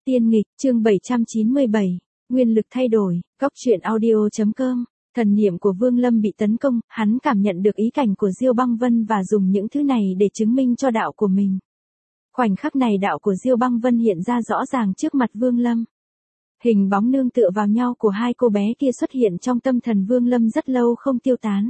Tiên nghịch, chương 797, nguyên lực thay đổi, góc truyện audio.com. Thần niệm của Vương Lâm bị tấn công, hắn cảm nhận được ý cảnh của Diêu Băng Vân và dùng những thứ này để chứng minh cho đạo của mình. Khoảnh khắc này đạo của Diêu Băng Vân hiện ra rõ ràng trước mặt Vương Lâm. Hình bóng nương tựa vào nhau của hai cô bé kia xuất hiện trong tâm thần Vương Lâm rất lâu không tiêu tán.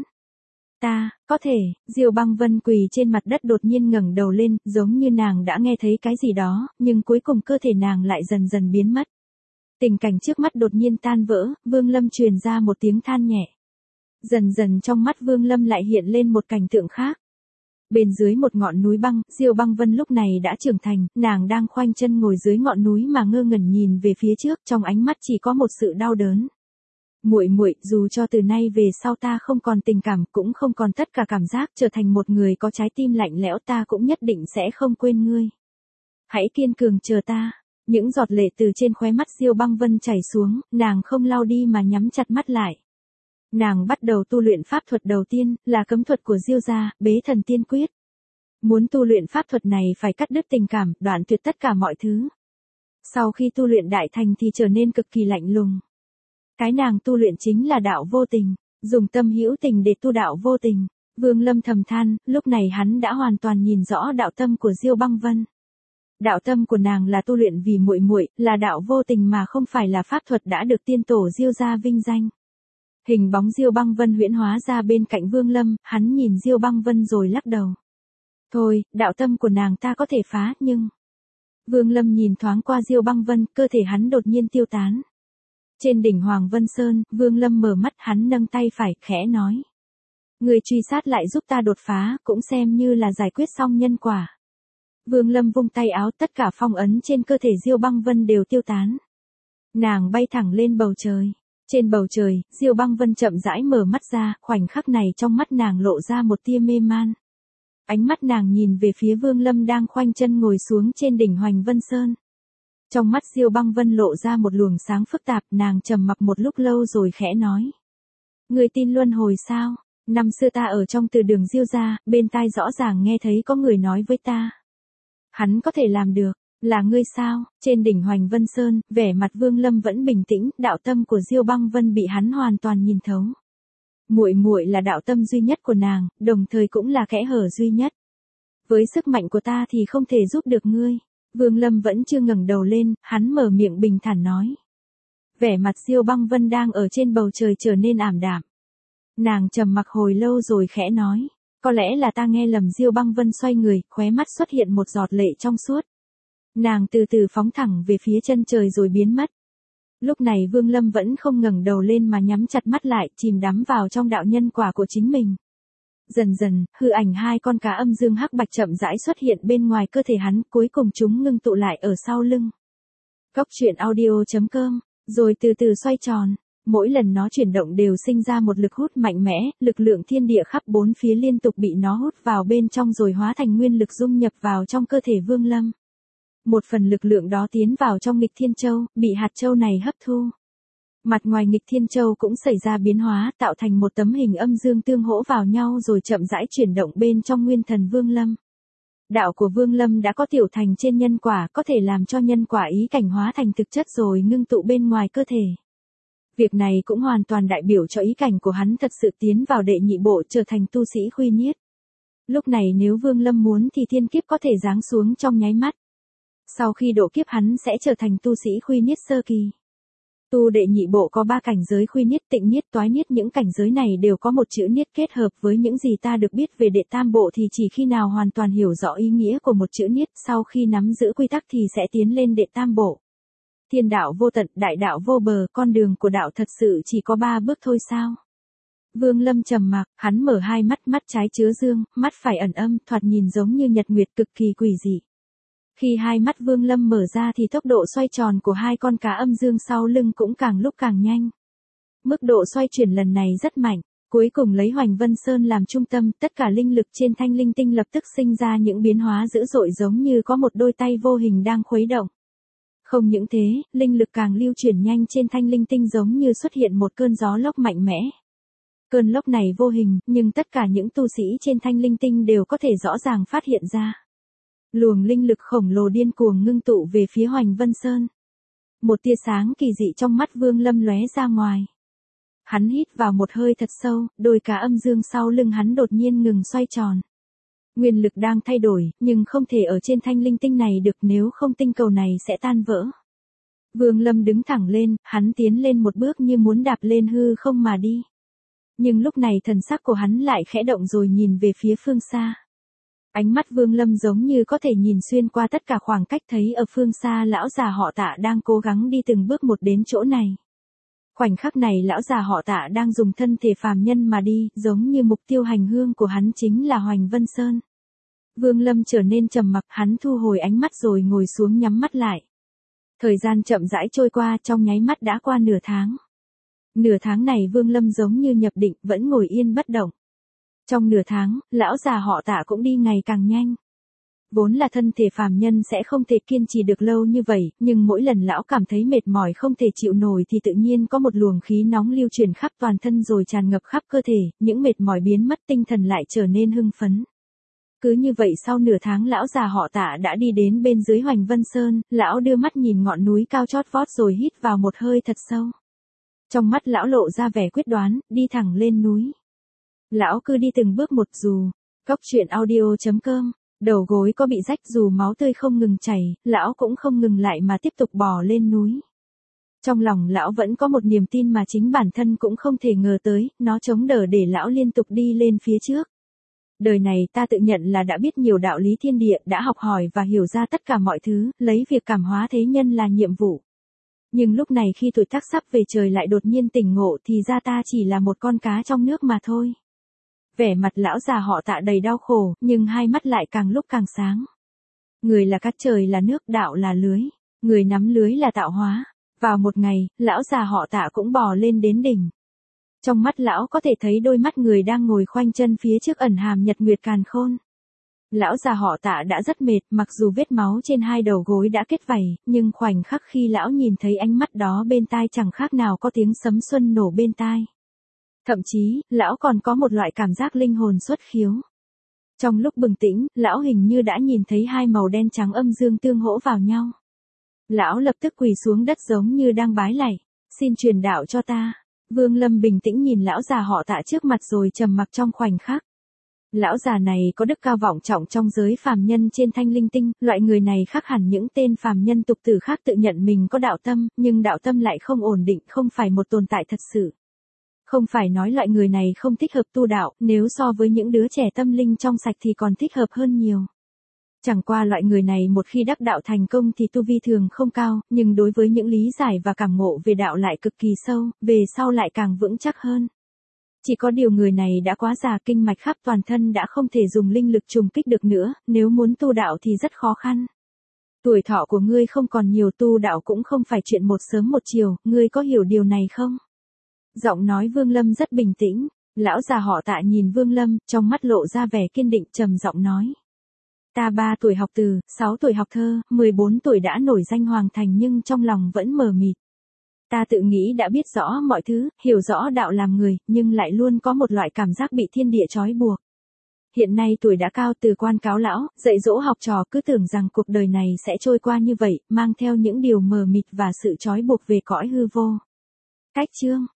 Có thể, Diêu Băng Vân quỳ trên mặt đất đột nhiên ngẩng đầu lên, giống như nàng đã nghe thấy cái gì đó, nhưng cuối cùng cơ thể nàng lại dần dần biến mất. Tình cảnh trước mắt đột nhiên tan vỡ, Vương Lâm truyền ra một tiếng than nhẹ. Dần dần trong mắt Vương Lâm lại hiện lên một cảnh tượng khác. Bên dưới một ngọn núi băng, Diêu Băng Vân lúc này đã trưởng thành, nàng đang khoanh chân ngồi dưới ngọn núi mà ngơ ngẩn nhìn về phía trước, trong ánh mắt chỉ có một sự đau đớn. Muội muội, dù cho từ nay về sau ta không còn tình cảm, cũng không còn tất cả cảm giác, trở thành một người có trái tim lạnh lẽo, ta cũng nhất định sẽ không quên ngươi. Hãy kiên cường chờ ta. Những giọt lệ từ trên khóe mắt Diêu Băng Vân chảy xuống, nàng không lau đi mà nhắm chặt mắt lại. Nàng bắt đầu tu luyện pháp thuật đầu tiên, là cấm thuật của Diêu gia, Bế Thần Tiên Quyết. Muốn tu luyện pháp thuật này phải cắt đứt tình cảm, đoạn tuyệt tất cả mọi thứ. Sau khi tu luyện đại thành thì trở nên cực kỳ lạnh lùng. Cái nàng tu luyện chính là đạo vô tình, dùng tâm hữu tình để tu đạo vô tình. Vương Lâm thầm than, lúc này hắn đã hoàn toàn nhìn rõ đạo tâm của Diêu Băng Vân. Đạo tâm của nàng là tu luyện vì muội muội, là đạo vô tình mà không phải là pháp thuật đã được tiên tổ Diêu gia vinh danh. Hình bóng Diêu Băng Vân huyễn hóa ra bên cạnh Vương Lâm, hắn nhìn Diêu Băng Vân rồi lắc đầu. Thôi, đạo tâm của nàng ta có thể phá, nhưng... Vương Lâm nhìn thoáng qua Diêu Băng Vân, cơ thể hắn đột nhiên tiêu tán. Trên đỉnh Hoàng Vân Sơn, Vương Lâm mở mắt, hắn nâng tay phải, khẽ nói. Người truy sát lại giúp ta đột phá, cũng xem như là giải quyết xong nhân quả. Vương Lâm vung tay áo, tất cả phong ấn trên cơ thể Diêu Băng Vân đều tiêu tán. Nàng bay thẳng lên bầu trời. Trên bầu trời, Diêu Băng Vân chậm rãi mở mắt ra, khoảnh khắc này trong mắt nàng lộ ra một tia mê man. Ánh mắt nàng nhìn về phía Vương Lâm đang khoanh chân ngồi xuống trên đỉnh Hoành Vân Sơn. Trong mắt Diêu Băng Vân lộ ra một luồng sáng phức tạp, nàng trầm mặc một lúc lâu rồi khẽ nói. Người tin luân hồi sao? Năm xưa ta ở trong từ đường Diêu gia, bên tai rõ ràng nghe thấy có người nói với ta. Hắn có thể làm được, là ngươi sao? Trên đỉnh Hoành Vân Sơn, vẻ mặt Vương Lâm vẫn bình tĩnh, đạo tâm của Diêu Băng Vân bị hắn hoàn toàn nhìn thấu. Muội muội là đạo tâm duy nhất của nàng, đồng thời cũng là kẽ hở duy nhất. Với sức mạnh của ta thì không thể giúp được ngươi. Vương Lâm vẫn chưa ngẩng đầu lên, hắn mở miệng bình thản nói. Vẻ mặt Diêu Băng Vân đang ở trên bầu trời trở nên ảm đạm. Nàng trầm mặc hồi lâu rồi khẽ nói. Có lẽ là ta nghe lầm. Diêu Băng Vân xoay người, khóe mắt xuất hiện một giọt lệ trong suốt. Nàng từ từ phóng thẳng về phía chân trời rồi biến mất. Lúc này Vương Lâm vẫn không ngẩng đầu lên mà nhắm chặt mắt lại, chìm đắm vào trong đạo nhân quả của chính mình. Dần dần, hư ảnh hai con cá âm dương hắc bạch chậm rãi xuất hiện bên ngoài cơ thể hắn, cuối cùng chúng ngưng tụ lại ở sau lưng. Góc truyện audio.com, rồi từ từ xoay tròn. Mỗi lần nó chuyển động đều sinh ra một lực hút mạnh mẽ, lực lượng thiên địa khắp bốn phía liên tục bị nó hút vào bên trong rồi hóa thành nguyên lực dung nhập vào trong cơ thể Vương Lâm. Một phần lực lượng đó tiến vào trong nghịch thiên châu, bị hạt châu này hấp thu. Mặt ngoài nghịch thiên châu cũng xảy ra biến hóa, tạo thành một tấm hình âm dương tương hỗ vào nhau rồi chậm rãi chuyển động bên trong nguyên thần Vương Lâm. Đạo của Vương Lâm đã có tiểu thành trên nhân quả, có thể làm cho nhân quả ý cảnh hóa thành thực chất rồi ngưng tụ bên ngoài cơ thể. Việc này cũng hoàn toàn đại biểu cho ý cảnh của hắn thật sự tiến vào đệ nhị bộ, trở thành tu sĩ khuy niết. Lúc này nếu Vương Lâm muốn thì thiên kiếp có thể giáng xuống trong nháy mắt. Sau khi độ kiếp hắn sẽ trở thành tu sĩ khuy niết sơ kỳ. Tu đệ nhị bộ có 3 cảnh giới: khuy niết, tịnh niết, toái niết. Những cảnh giới này đều có một chữ niết kết hợp với những gì ta được biết về đệ tam bộ thì chỉ khi nào hoàn toàn hiểu rõ ý nghĩa của một chữ niết, sau khi nắm giữ quy tắc thì sẽ tiến lên đệ tam bộ. Thiên đạo vô tận, đại đạo vô bờ, con đường của đạo thật sự chỉ có 3 bước thôi sao? Vương Lâm trầm mặc, hắn mở hai mắt, mắt trái chứa dương, mắt phải ẩn âm, thoạt nhìn giống như nhật nguyệt, cực kỳ quỷ dị. Khi hai mắt Vương Lâm mở ra thì tốc độ xoay tròn của hai con cá âm dương sau lưng cũng càng lúc càng nhanh. Mức độ xoay chuyển lần này rất mạnh, cuối cùng lấy Hoành Vân Sơn làm trung tâm, tất cả linh lực trên thanh linh tinh lập tức sinh ra những biến hóa dữ dội giống như có một đôi tay vô hình đang khuấy động. Không những thế, linh lực càng lưu chuyển nhanh trên thanh linh tinh giống như xuất hiện một cơn gió lốc mạnh mẽ. Cơn lốc này vô hình, nhưng tất cả những tu sĩ trên thanh linh tinh đều có thể rõ ràng phát hiện ra. Luồng linh lực khổng lồ điên cuồng ngưng tụ về phía Hoành Vân Sơn. Một tia sáng kỳ dị trong mắt Vương Lâm lóe ra ngoài. Hắn hít vào một hơi thật sâu, đôi cá âm dương sau lưng hắn đột nhiên ngừng xoay tròn. Nguyên lực đang thay đổi, nhưng không thể ở trên thanh linh tinh này được, nếu không tinh cầu này sẽ tan vỡ. Vương Lâm đứng thẳng lên, hắn tiến lên một bước như muốn đạp lên hư không mà đi. Nhưng lúc này thần sắc của hắn lại khẽ động rồi nhìn về phía phương xa. Ánh mắt Vương Lâm giống như có thể nhìn xuyên qua tất cả khoảng cách, thấy ở phương xa lão già họ Tạ đang cố gắng đi từng bước một đến chỗ này. Khoảnh khắc này lão già họ Tạ đang dùng thân thể phàm nhân mà đi, giống như mục tiêu hành hương của hắn chính là Hoành Vân Sơn. Vương Lâm trở nên trầm mặc, hắn thu hồi ánh mắt rồi ngồi xuống nhắm mắt lại. Thời gian chậm rãi trôi qua, trong nháy mắt đã qua nửa tháng. Nửa tháng này Vương Lâm giống như nhập định, vẫn ngồi yên bất động. Trong nửa tháng, lão già họ Tạ cũng đi ngày càng nhanh. Vốn là thân thể phàm nhân sẽ không thể kiên trì được lâu như vậy, nhưng mỗi lần lão cảm thấy mệt mỏi không thể chịu nổi thì tự nhiên có một luồng khí nóng lưu truyền khắp toàn thân rồi tràn ngập khắp cơ thể, những mệt mỏi biến mất, tinh thần lại trở nên hưng phấn. Cứ như vậy sau nửa tháng lão già họ Tạ đã đi đến bên dưới Hoành Vân Sơn, lão đưa mắt nhìn ngọn núi cao chót vót rồi hít vào một hơi thật sâu. Trong mắt lão lộ ra vẻ quyết đoán, đi thẳng lên núi. Lão cứ đi từng bước một, dù Góc truyện audio.com, đầu gối có bị rách, dù máu tươi không ngừng chảy, lão cũng không ngừng lại mà tiếp tục bò lên núi. Trong lòng lão vẫn có một niềm tin mà chính bản thân cũng không thể ngờ tới, nó chống đỡ để lão liên tục đi lên phía trước. Đời này ta tự nhận là đã biết nhiều đạo lý thiên địa, đã học hỏi và hiểu ra tất cả mọi thứ, lấy việc cảm hóa thế nhân là nhiệm vụ. Nhưng lúc này khi tuổi tác sắp về trời lại đột nhiên tỉnh ngộ thì ra ta chỉ là một con cá trong nước mà thôi. Vẻ mặt lão già họ Tạ đầy đau khổ, nhưng hai mắt lại càng lúc càng sáng. Người là cát, trời là nước, đạo là lưới. Người nắm lưới là tạo hóa. Vào một ngày, lão già họ Tạ cũng bò lên đến đỉnh. Trong mắt lão có thể thấy đôi mắt người đang ngồi khoanh chân phía trước ẩn hàm nhật nguyệt càn khôn. Lão già họ Tạ đã rất mệt, mặc dù vết máu trên hai đầu gối đã kết vảy, nhưng khoảnh khắc khi lão nhìn thấy ánh mắt đó bên tai chẳng khác nào có tiếng sấm xuân nổ bên tai. Thậm chí, lão còn có một loại cảm giác linh hồn xuất khiếu. Trong lúc bừng tỉnh, lão hình như đã nhìn thấy hai màu đen trắng âm dương tương hỗ vào nhau. Lão lập tức quỳ xuống đất giống như đang bái lạy, xin truyền đạo cho ta. Vương Lâm bình tĩnh nhìn lão già họ Tạ trước mặt rồi trầm mặc trong khoảnh khắc. Lão già này có đức cao vọng trọng trong giới phàm nhân trên thanh linh tinh, loại người này khác hẳn những tên phàm nhân tục tử khác tự nhận mình có đạo tâm, nhưng đạo tâm lại không ổn định, không phải một tồn tại thật sự. Không phải nói loại người này không thích hợp tu đạo, nếu so với những đứa trẻ tâm linh trong sạch thì còn thích hợp hơn nhiều. Chẳng qua loại người này một khi đắc đạo thành công thì tu vi thường không cao, nhưng đối với những lý giải và cảm ngộ về đạo lại cực kỳ sâu, về sau lại càng vững chắc hơn. Chỉ có điều người này đã quá già, kinh mạch khắp toàn thân đã không thể dùng linh lực trùng kích được nữa, nếu muốn tu đạo thì rất khó khăn. Tuổi thọ của ngươi không còn nhiều, tu đạo cũng không phải chuyện một sớm một chiều, ngươi có hiểu điều này không? Giọng nói Vương Lâm rất bình tĩnh, lão già họ Tạ nhìn Vương Lâm, trong mắt lộ ra vẻ kiên định, trầm giọng nói. Ta 3 tuổi học từ, 6 tuổi học thơ, 14 tuổi đã nổi danh hoàng thành nhưng trong lòng vẫn mờ mịt. Ta tự nghĩ đã biết rõ mọi thứ, hiểu rõ đạo làm người, nhưng lại luôn có một loại cảm giác bị thiên địa trói buộc. Hiện nay tuổi đã cao, từ quan cáo lão, dạy dỗ học trò, cứ tưởng rằng cuộc đời này sẽ trôi qua như vậy, mang theo những điều mờ mịt và sự trói buộc về cõi hư vô. Cách chương